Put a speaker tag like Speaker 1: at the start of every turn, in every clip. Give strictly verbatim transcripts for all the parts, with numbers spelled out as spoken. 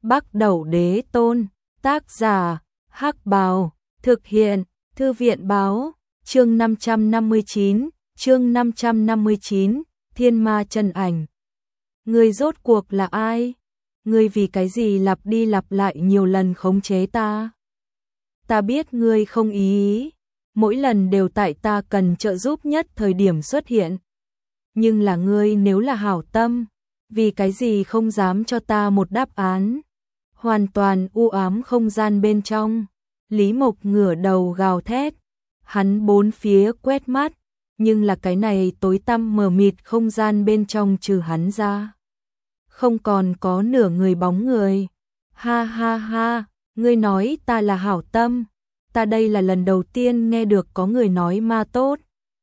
Speaker 1: Bắc Đẩu Đế Tôn, tác giả, Hắc Bào, thực hiện, Thư viện báo, chương năm trăm năm mươi chín, chương năm trăm năm mươi chín, Thiên Ma Chân Ảnh. Ngươi rốt cuộc là ai? Ngươi vì cái gì lặp đi lặp lại nhiều lần khống chế ta? Ta biết ngươi không ý, mỗi lần đều tại ta cần trợ giúp nhất thời điểm xuất hiện. Nhưng là ngươi nếu là hảo tâm, vì cái gì không dám cho ta một đáp án? Hoàn toàn u ám không gian bên trong, Lý Mộc ngửa đầu gào thét, hắn bốn phía quét mắt, nhưng là cái này tối tăm mờ mịt không gian bên trong trừ hắn ra, không còn có nửa người bóng người. Ha ha ha, ngươi nói ta là hảo tâm, ta đây là lần đầu tiên nghe được có người nói ma tốt.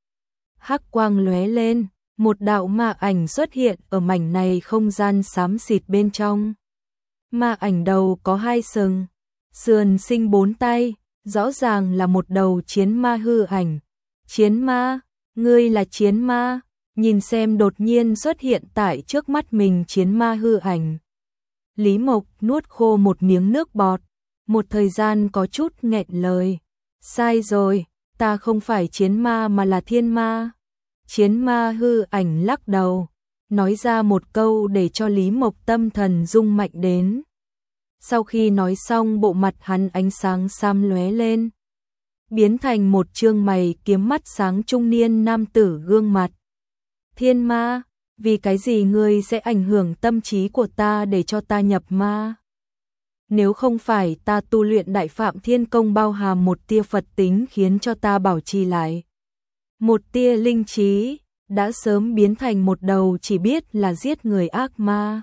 Speaker 1: Hắc quang lóe lên, một đạo ma ảnh xuất hiện ở mảnh này không gian xám xịt bên trong. Ma ảnh đầu có hai sừng, sườn sinh bốn tay, rõ ràng là một đầu chiến ma hư ảnh. Chiến ma, ngươi là chiến ma? Nhìn xem đột nhiên xuất hiện tại trước mắt mình chiến ma hư ảnh. Lý Mộc nuốt khô một miếng nước bọt, một thời gian có chút nghẹn lời. Sai rồi, ta không phải chiến ma mà là thiên ma. Chiến ma hư ảnh lắc đầu, nói ra một câu để cho Lý Mộc tâm thần rung mạnh đến. Sau khi nói xong bộ mặt hắn ánh sáng xám lóe lên, biến thành một trương mày kiếm mắt sáng trung niên nam tử gương mặt. Thiên ma, vì cái gì ngươi sẽ ảnh hưởng tâm trí của ta để cho ta nhập ma? Nếu không phải ta tu luyện Đại Phạm Thiên Công bao hàm một tia Phật tính khiến cho ta bảo trì lại một tia linh trí, đã sớm biến thành một đầu chỉ biết là giết người ác ma.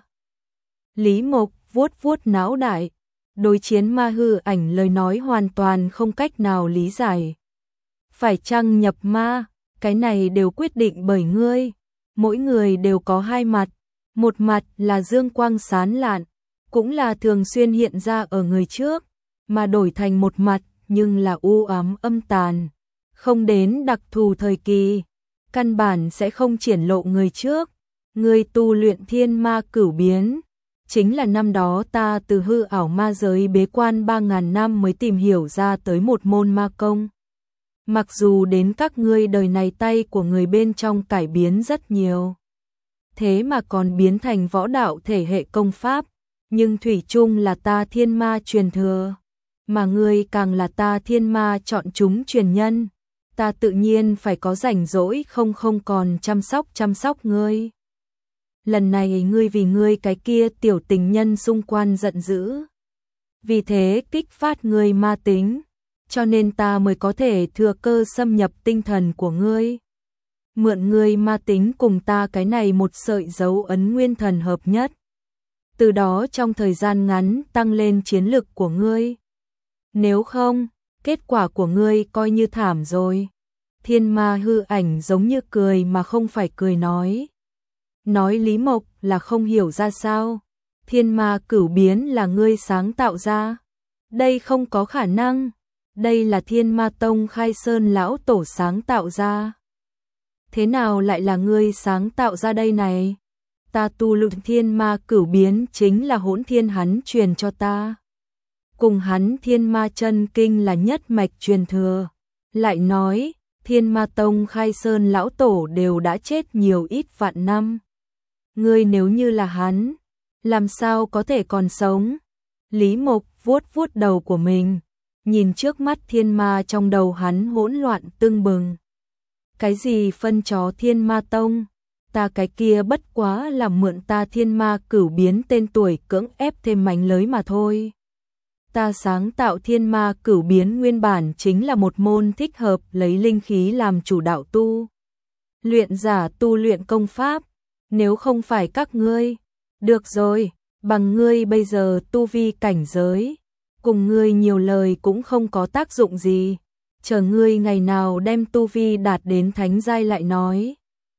Speaker 1: Lý Mộc vuốt vuốt não đại, đối chiến ma hư ảnh lời nói hoàn toàn không cách nào lý giải. Phải chăng nhập ma, cái này đều quyết định bởi ngươi. Mỗi người đều có hai mặt, một mặt là dương quang sáng lạn, cũng là thường xuyên hiện ra ở người trước, mà đổi thành một mặt nhưng là u ám âm tàn, không đến đặc thù thời kỳ, căn bản sẽ không triển lộ người trước. Ngươi tu luyện thiên ma cửu biến, chính là năm đó ta từ hư ảo ma giới bế quan ba ngàn năm mới tìm hiểu ra tới một môn ma công. Mặc dù đến các ngươi đời này tay của người bên trong cải biến rất nhiều, thế mà còn biến thành võ đạo thể hệ công pháp, nhưng thủy chung là ta thiên ma truyền thừa, mà ngươi càng là ta thiên ma chọn chúng truyền nhân, ta tự nhiên phải có rảnh rỗi không không còn chăm sóc chăm sóc ngươi. Lần này ngươi vì ngươi cái kia tiểu tình nhân xung quanh giận dữ, vì thế kích phát ngươi ma tính, cho nên ta mới có thể thừa cơ xâm nhập tinh thần của ngươi. Mượn ngươi ma tính cùng ta cái này một sợi dấu ấn nguyên thần hợp nhất. Từ đó trong thời gian ngắn tăng lên chiến lực của ngươi. Nếu không, kết quả của ngươi coi như thảm rồi. Thiên ma hư ảnh giống như cười mà không phải cười nói. Nói Lý Mộc là không hiểu ra sao. Thiên ma cửu biến là ngươi sáng tạo ra. Đây không có khả năng. Đây là Thiên Ma Tông Khai Sơn lão tổ sáng tạo ra. Thế nào lại là ngươi sáng tạo ra đây này? Ta tu luyện thiên ma cửu biến chính là Hỗn Thiên hắn truyền cho ta. Cùng hắn Thiên Ma chân kinh là nhất mạch truyền thừa. Lại nói, Thiên Ma Tông Khai Sơn lão tổ đều đã chết nhiều ít vạn năm. Ngươi nếu như là hắn, làm sao có thể còn sống? Lý Mộc vuốt vuốt đầu của mình, nhìn trước mắt thiên ma trong đầu hắn hỗn loạn tưng bừng. Cái gì phân chó Thiên Ma Tông, ta cái kia bất quá là mượn ta thiên ma cửu biến tên tuổi cưỡng ép thêm mánh lới mà thôi. Ta sáng tạo thiên ma cửu biến nguyên bản chính là một môn thích hợp lấy linh khí làm chủ đạo tu. Luyện giả tu luyện công pháp, nếu không phải các ngươi. Được rồi, bằng ngươi bây giờ tu vi cảnh giới, cùng ngươi nhiều lời cũng không có tác dụng gì, chờ ngươi ngày nào đem tu vi đạt đến thánh giai lại nói.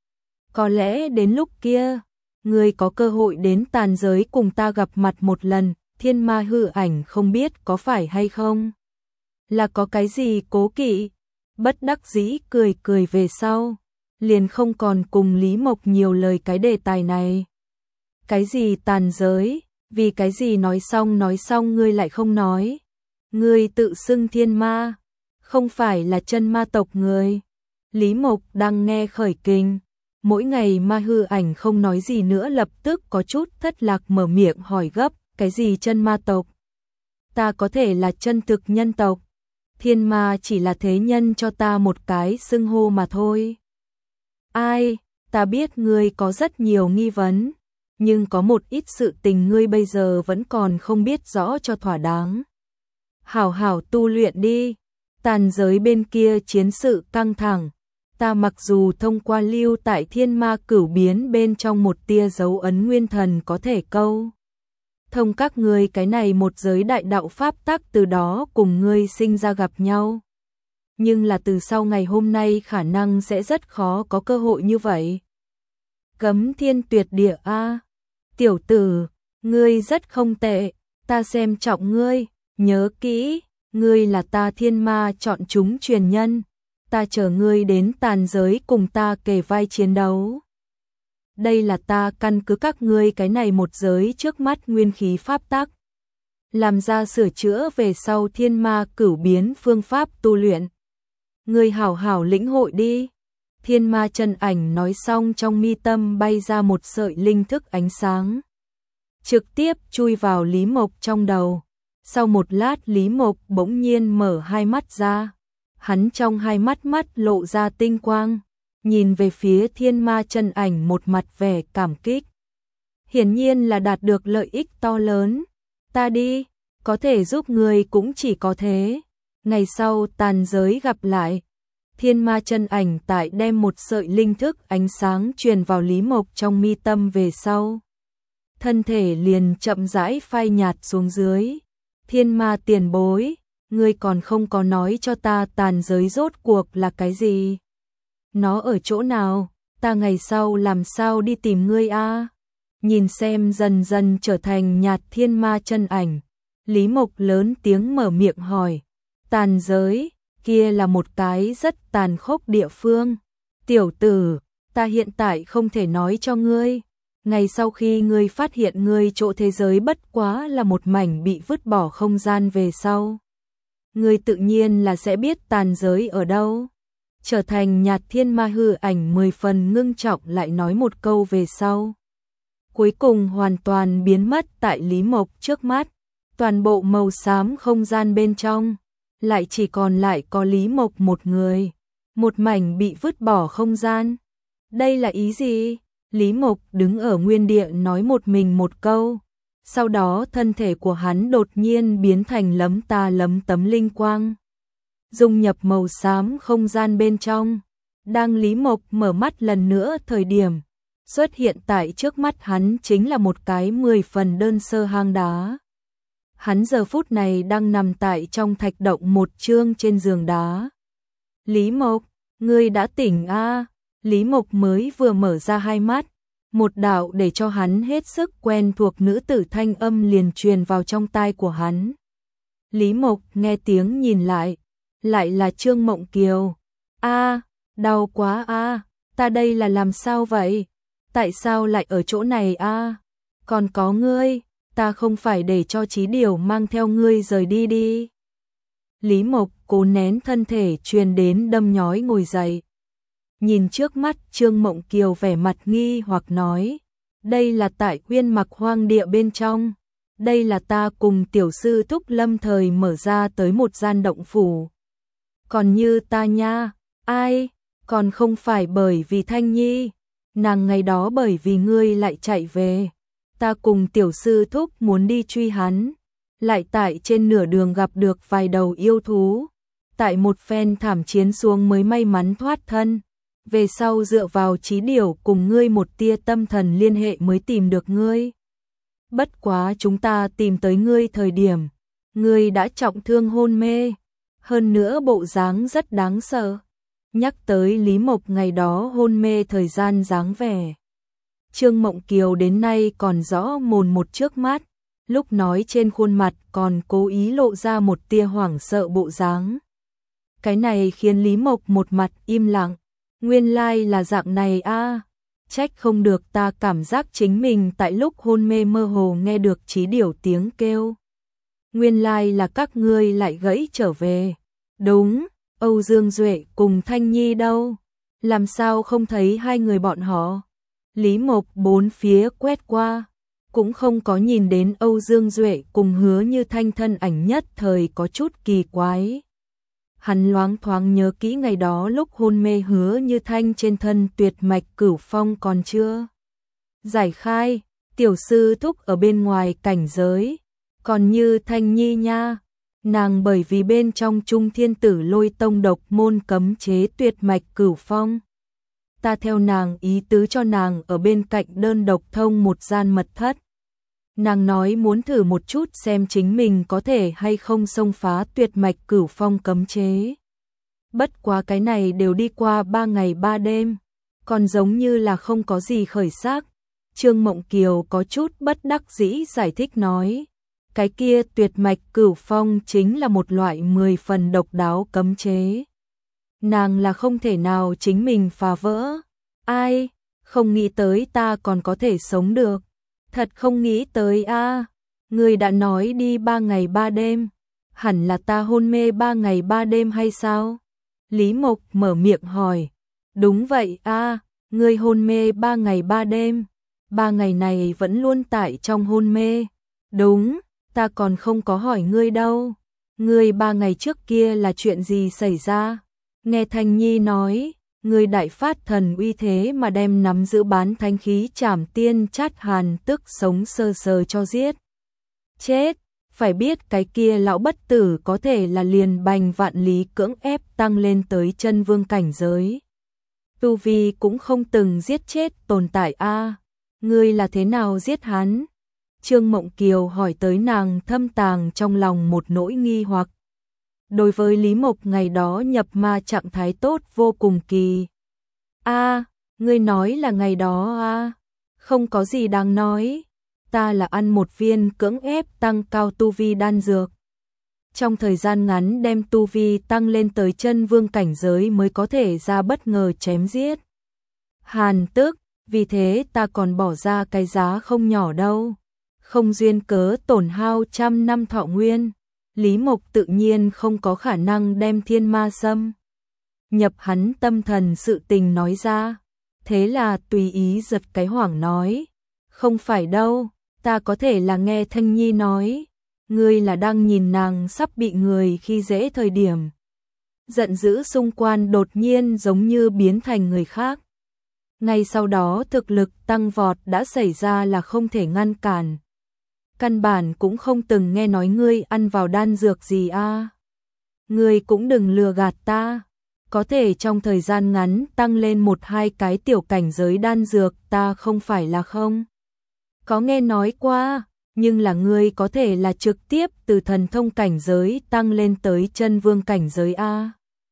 Speaker 1: Có lẽ đến lúc kia, ngươi có cơ hội đến tàn giới cùng ta gặp mặt một lần. Thiên ma hư ảnh không biết có phải hay không, là có cái gì cố kỵ, bất đắc dĩ cười cười về sau, liền không còn cùng Lý Mộc nhiều lời cái đề tài này. Cái gì tàn giới, Vì cái gì nói xong nói xong ngươi lại không nói? Ngươi tự xưng thiên ma, không phải là chân ma tộc người. Lý Mộc đang nghe khởi kinh, mỗi ngày ma hư ảnh không nói gì nữa, lập tức có chút thất lạc mở miệng hỏi gấp, cái gì chân ma tộc? Ta có thể là chân thực nhân tộc, thiên ma chỉ là thế nhân cho ta một cái xưng hô mà thôi. Ai, ta biết ngươi có rất nhiều nghi vấn, nhưng có một ít sự tình ngươi bây giờ vẫn còn không biết rõ cho thỏa đáng. Hảo hảo tu luyện đi, tàn giới bên kia chiến sự căng thẳng, ta mặc dù thông qua lưu tại thiên ma cửu biến bên trong một tia dấu ấn nguyên thần có thể câu thông các ngươi cái này một giới đại đạo pháp tắc, từ đó cùng ngươi sinh ra gặp nhau. Nhưng là từ sau ngày hôm nay khả năng sẽ rất khó có cơ hội như vậy. Cấm thiên tuyệt địa a, tiểu tử, ngươi rất không tệ, ta xem trọng ngươi, nhớ kỹ, ngươi là ta thiên ma chọn chúng truyền nhân, ta chờ ngươi đến tàn giới cùng ta kề vai chiến đấu. Đây là ta căn cứ các ngươi cái này một giới trước mắt nguyên khí pháp tắc, làm ra sửa chữa về sau thiên ma cửu biến phương pháp tu luyện. Ngươi hảo hảo lĩnh hội đi. Thiên ma chân ảnh nói xong, trong mi tâm bay ra một sợi linh thức ánh sáng, trực tiếp chui vào Lý Mộc trong đầu. Sau một lát Lý Mộc bỗng nhiên mở hai mắt ra, hắn trong hai mắt mắt lộ ra tinh quang, nhìn về phía thiên ma chân ảnh một mặt vẻ cảm kích. Hiển nhiên là đạt được lợi ích to lớn. Ta đi, có thể giúp người cũng chỉ có thế. Ngày sau tàn giới gặp lại. Thiên ma chân ảnh tại đem một sợi linh thức ánh sáng truyền vào Lý Mộc trong mi tâm về sau, thân thể liền chậm rãi phai nhạt xuống dưới. Thiên ma tiền bối, ngươi còn không có nói cho ta tàn giới rốt cuộc là cái gì? Nó ở chỗ nào? Ta ngày sau làm sao đi tìm ngươi a? Nhìn xem dần dần trở thành nhạt thiên ma chân ảnh, Lý Mộc lớn tiếng mở miệng hỏi. Tàn giới, kia là một cái rất tàn khốc địa phương. Tiểu tử, ta hiện tại không thể nói cho ngươi. Ngày sau khi ngươi phát hiện ngươi chỗ thế giới bất quá là một mảnh bị vứt bỏ không gian về sau, ngươi tự nhiên là sẽ biết tàn giới ở đâu. Trở thành nhạt thiên ma hư ảnh mười phần ngưng trọng lại nói một câu về sau, cuối cùng hoàn toàn biến mất tại Lý Mộc trước mắt. Toàn bộ màu xám không gian bên trong lại chỉ còn lại có Lý Mộc một người, một mảnh bị vứt bỏ không gian. Đây là ý gì? Lý Mộc đứng ở nguyên địa nói một mình một câu, sau đó thân thể của hắn đột nhiên biến thành lấm ta lấm tấm linh quang, dung nhập màu xám không gian bên trong. Đang Lý Mộc mở mắt lần nữa thời điểm, xuất hiện tại trước mắt hắn chính là một cái mười phần đơn sơ hang đá. Hắn giờ phút này đang nằm tại trong thạch động một chương trên giường đá. Lý Mộc, ngươi đã tỉnh a? Lý Mộc mới vừa mở ra hai mắt, một đạo để cho hắn hết sức quen thuộc nữ tử thanh âm liền truyền vào trong tai của hắn. Lý Mộc nghe tiếng nhìn lại, lại là Trương Mộng Kiều. A, đau quá a, ta đây là làm sao vậy? Tại sao lại ở chỗ này a? Còn có ngươi, ta không phải để cho Chí Điều mang theo ngươi rời đi đi. Lý Mộc cố nén thân thể truyền đến đâm nhói ngồi dậy. Nhìn trước mắt Trương Mộng Kiều vẻ mặt nghi hoặc nói, đây là tại Uyên Mặc hoang địa bên trong, đây là ta cùng tiểu sư thúc lâm thời mở ra tới một gian động phủ. Còn như ta nha, ai, còn không phải bởi vì Thanh Nhi, nàng ngày đó bởi vì ngươi lại chạy về, ta cùng tiểu sư thúc muốn đi truy hắn, lại tại trên nửa đường gặp được vài đầu yêu thú, tại một phen thảm chiến xuống mới may mắn thoát thân. Về sau dựa vào Chí Điều cùng ngươi một tia tâm thần liên hệ mới tìm được ngươi. Bất quá chúng ta tìm tới ngươi thời điểm, ngươi đã trọng thương hôn mê, hơn nữa bộ dáng rất đáng sợ. Nhắc tới Lý Mộc ngày đó hôn mê thời gian dáng vẻ, Trương Mộng Kiều đến nay còn rõ mồn một trước mắt, lúc nói trên khuôn mặt còn cố ý lộ ra một tia hoảng sợ bộ dáng. Cái này khiến Lý Mộc một mặt im lặng. Nguyên lai là dạng này a. trách không được ta cảm giác chính mình tại lúc hôn mê mơ hồ nghe được Chí Điểu tiếng kêu. Nguyên lai là các ngươi lại gãy trở về. Đúng, Âu Dương Duệ cùng Thanh Nhi đâu? Làm sao không thấy hai người bọn họ? Lý Mộc bốn phía quét qua, cũng không có nhìn đến Âu Dương Duệ cùng Hứa Như Thanh thân ảnh, nhất thời có chút kỳ quái. Hắn loáng thoáng nhớ kỹ ngày đó lúc hôn mê Hứa Như Thanh trên thân tuyệt mạch cửu phong còn chưa giải khai, tiểu sư thúc ở bên ngoài cảnh giới, còn Như Thanh Nhi nha, nàng bởi vì bên trong Trung Thiên Tử Lôi Tông độc môn cấm chế tuyệt mạch cửu phong. Ta theo nàng ý tứ cho nàng ở bên cạnh đơn độc thông một gian mật thất. Nàng nói muốn thử một chút xem chính mình có thể hay không xông phá tuyệt mạch cửu phong cấm chế. Bất quá cái này đều đi qua ba ngày ba đêm, còn giống như là không có gì khởi sắc. Trương Mộng Kiều có chút bất đắc dĩ giải thích nói, cái kia tuyệt mạch cửu phong chính là một loại mười phần độc đáo cấm chế. Nàng là không thể nào chính mình phá vỡ. Ai, không nghĩ tới ta còn có thể sống được. Thật không nghĩ tới a. À. Người đã nói đi ba ngày ba đêm, hẳn là ta hôn mê ba ngày ba đêm hay sao? Lý Mộc mở miệng hỏi. Đúng vậy a, à, ngươi hôn mê ba ngày ba đêm, ba ngày này vẫn luôn tại trong hôn mê. Đúng, ta còn không có hỏi ngươi đâu. Ngươi ba ngày trước kia là chuyện gì xảy ra? Nghe Thanh Nhi nói, người đại phát thần uy thế mà đem nắm giữ bán thánh khí Trảm Tiên Chát Hàn Tức sống sơ sờ cho giết. Chết, phải biết cái kia lão bất tử có thể là liền bành vạn lý cưỡng ép tăng lên tới chân vương cảnh giới. Tu vi cũng không từng giết chết tồn tại a. À, ngươi là thế nào giết hắn? Trương Mộng Kiều hỏi tới, nàng thâm tàng trong lòng một nỗi nghi hoặc. Đối với Lý Mộc ngày đó nhập ma trạng thái tốt vô cùng kỳ. A, à, ngươi nói là ngày đó a? À? Không có gì đáng nói. Ta là ăn một viên cưỡng ép tăng cao tu vi đan dược. Trong thời gian ngắn đem tu vi tăng lên tới chân vương cảnh giới mới có thể ra bất ngờ chém giết Hàn Tức, vì thế ta còn bỏ ra cái giá không nhỏ đâu. Không duyên cớ tổn hao trăm năm thọ nguyên. Lý Mộc tự nhiên không có khả năng đem thiên ma xâm nhập hắn tâm thần sự tình nói ra. Thế là tùy ý giật cái hoảng nói, không phải đâu, ta có thể là nghe Thanh Nhi nói, ngươi là đang nhìn nàng sắp bị người khi dễ thời điểm. Giận dữ xung quanh đột nhiên giống như biến thành người khác. Ngay sau đó thực lực tăng vọt đã xảy ra là không thể ngăn cản. Căn bản cũng không từng nghe nói ngươi ăn vào đan dược gì a. À. Ngươi cũng đừng lừa gạt ta. Có thể trong thời gian ngắn tăng lên một hai cái tiểu cảnh giới đan dược, ta không phải là không có nghe nói qua, nhưng là ngươi có thể là trực tiếp từ thần thông cảnh giới tăng lên tới chân vương cảnh giới a.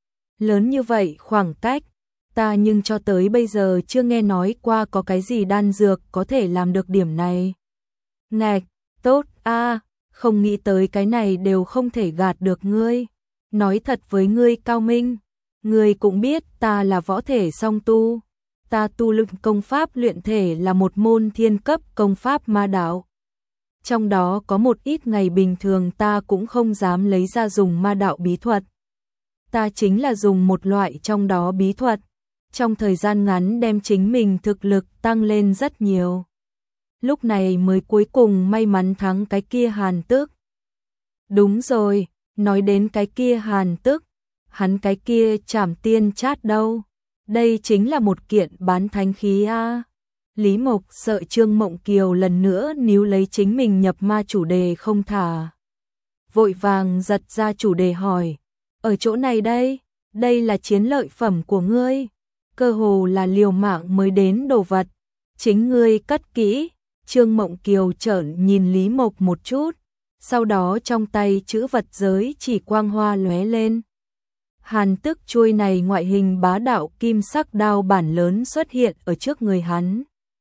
Speaker 1: Lớn như vậy khoảng cách, ta nhưng cho tới bây giờ chưa nghe nói qua có cái gì đan dược có thể làm được điểm này. Ngạch, tốt a, à, không nghĩ tới cái này đều không thể gạt được ngươi. Nói thật với ngươi Cao Minh, ngươi cũng biết ta là võ thể song tu. Ta tu luyện công pháp luyện thể là một môn thiên cấp công pháp ma đạo. Trong đó có một ít ngày bình thường ta cũng không dám lấy ra dùng ma đạo bí thuật. Ta chính là dùng một loại trong đó bí thuật, trong thời gian ngắn đem chính mình thực lực tăng lên rất nhiều. Lúc này mới cuối cùng may mắn thắng cái kia Hàn Tức. Đúng rồi, nói đến cái kia Hàn Tức, hắn cái kia Trảm Tiên Chát đâu? Đây chính là một kiện bán thánh khí a. À. Lý Mộc sợ Trương Mộng Kiều lần nữa níu lấy chính mình nhập ma chủ đề không thả. Vội vàng giật ra chủ đề hỏi, ở chỗ này đây, đây là chiến lợi phẩm của ngươi, cơ hồ là liều mạng mới đến đồ vật, chính ngươi cất kỹ. Trương Mộng Kiều trợn nhìn Lý Mộc một chút, sau đó trong tay chữ vật giới chỉ quang hoa lóe lên. Hàn Tức chuôi này ngoại hình bá đạo kim sắc đao bản lớn xuất hiện ở trước người hắn.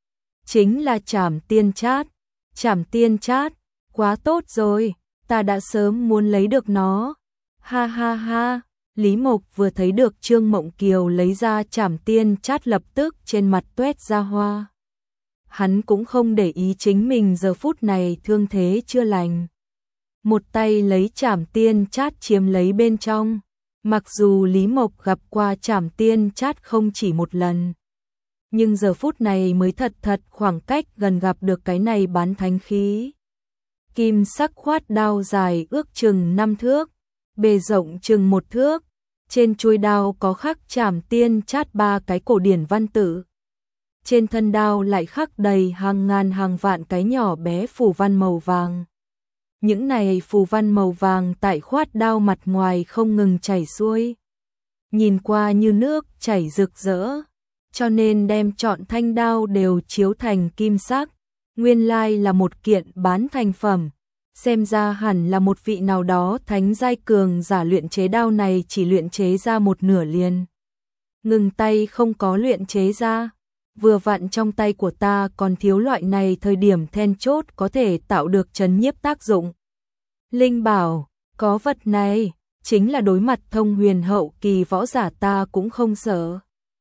Speaker 1: Chính là Trảm Tiên Chát. Trảm Tiên Chát, quá tốt rồi, ta đã sớm muốn lấy được nó. Ha ha ha, Lý Mộc vừa thấy được Trương Mộng Kiều lấy ra Trảm Tiên Chát lập tức trên mặt toét ra hoa. Hắn cũng không để ý chính mình giờ phút này thương thế chưa lành. Một tay lấy Trảm Tiên Chát chiếm lấy bên trong. Mặc dù Lý Mộc gặp qua Trảm Tiên Chát không chỉ một lần, nhưng giờ phút này mới thật thật khoảng cách gần gặp được cái này bán thánh khí. Kim sắc khoát đao dài ước chừng năm thước, bề rộng chừng một thước, trên chuôi đao có khắc Trảm Tiên Chát ba cái cổ điển văn tự. Trên thân đao lại khắc đầy hàng ngàn hàng vạn cái nhỏ bé phù văn màu vàng. Những này phù văn màu vàng tại khoát đao mặt ngoài không ngừng chảy xuôi, nhìn qua như nước chảy rực rỡ, cho nên đem trọn thanh đao đều chiếu thành kim sắc. Nguyên lai là một kiện bán thành phẩm, xem ra hẳn là một vị nào đó thánh giai cường giả luyện chế đao này chỉ luyện chế ra một nửa liền. Ngừng tay không có luyện chế ra, vừa vặn trong tay của ta còn thiếu loại này thời điểm then chốt có thể tạo được trấn nhiếp tác dụng. Linh bảo, có vật này, chính là đối mặt thông huyền hậu kỳ võ giả ta cũng không sợ.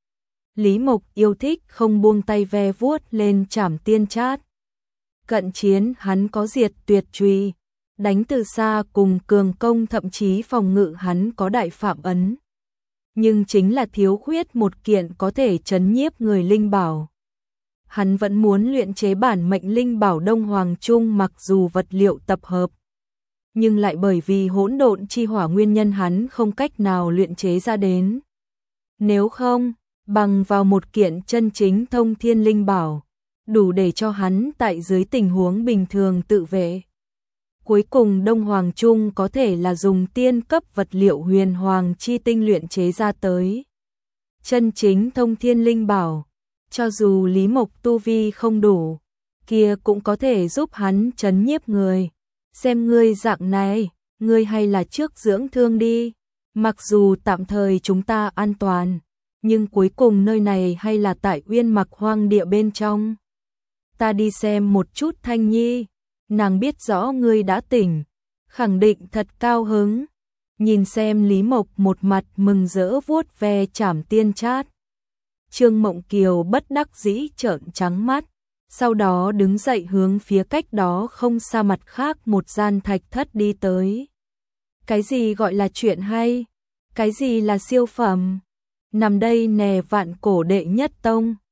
Speaker 1: Lý Mộc yêu thích không buông tay ve vuốt lên Trảm Tiên Chát. Cận chiến hắn có diệt tuyệt truy, đánh từ xa cùng cường công thậm chí phòng ngự hắn có đại phạm ấn. Nhưng chính là thiếu khuyết một kiện có thể trấn nhiếp người linh bảo. Hắn vẫn muốn luyện chế bản mệnh linh bảo Đông Hoàng Trung, mặc dù vật liệu tập hợp, nhưng lại bởi vì hỗn độn chi hỏa nguyên nhân hắn không cách nào luyện chế ra đến. Nếu không, bằng vào một kiện chân chính thông thiên linh bảo, đủ để cho hắn tại dưới tình huống bình thường tự vệ. Cuối cùng Đông Hoàng Trung có thể là dùng tiên cấp vật liệu huyền hoàng chi tinh luyện chế ra tới. Chân chính thông thiên linh bảo, cho dù Lý Mộc tu vi không đủ, kia cũng có thể giúp hắn trấn nhiếp người. Xem ngươi dạng này, ngươi hay là trước dưỡng thương đi. Mặc dù tạm thời chúng ta an toàn, nhưng cuối cùng nơi này hay là tại Uyên Mặc hoang địa bên trong. Ta đi xem một chút Thanh Nhi, nàng biết rõ ngươi đã tỉnh, khẳng định thật cao hứng. Nhìn xem Lý Mộc một mặt mừng rỡ vuốt ve Trảm Tiên Chát. Trương Mộng Kiều bất đắc dĩ trợn trắng mắt, sau đó đứng dậy hướng phía cách đó không xa mặt khác một gian thạch thất đi tới. Cái gì gọi là chuyện hay? Cái gì là siêu phẩm? Nằm đây nè, vạn cổ đệ nhất tông.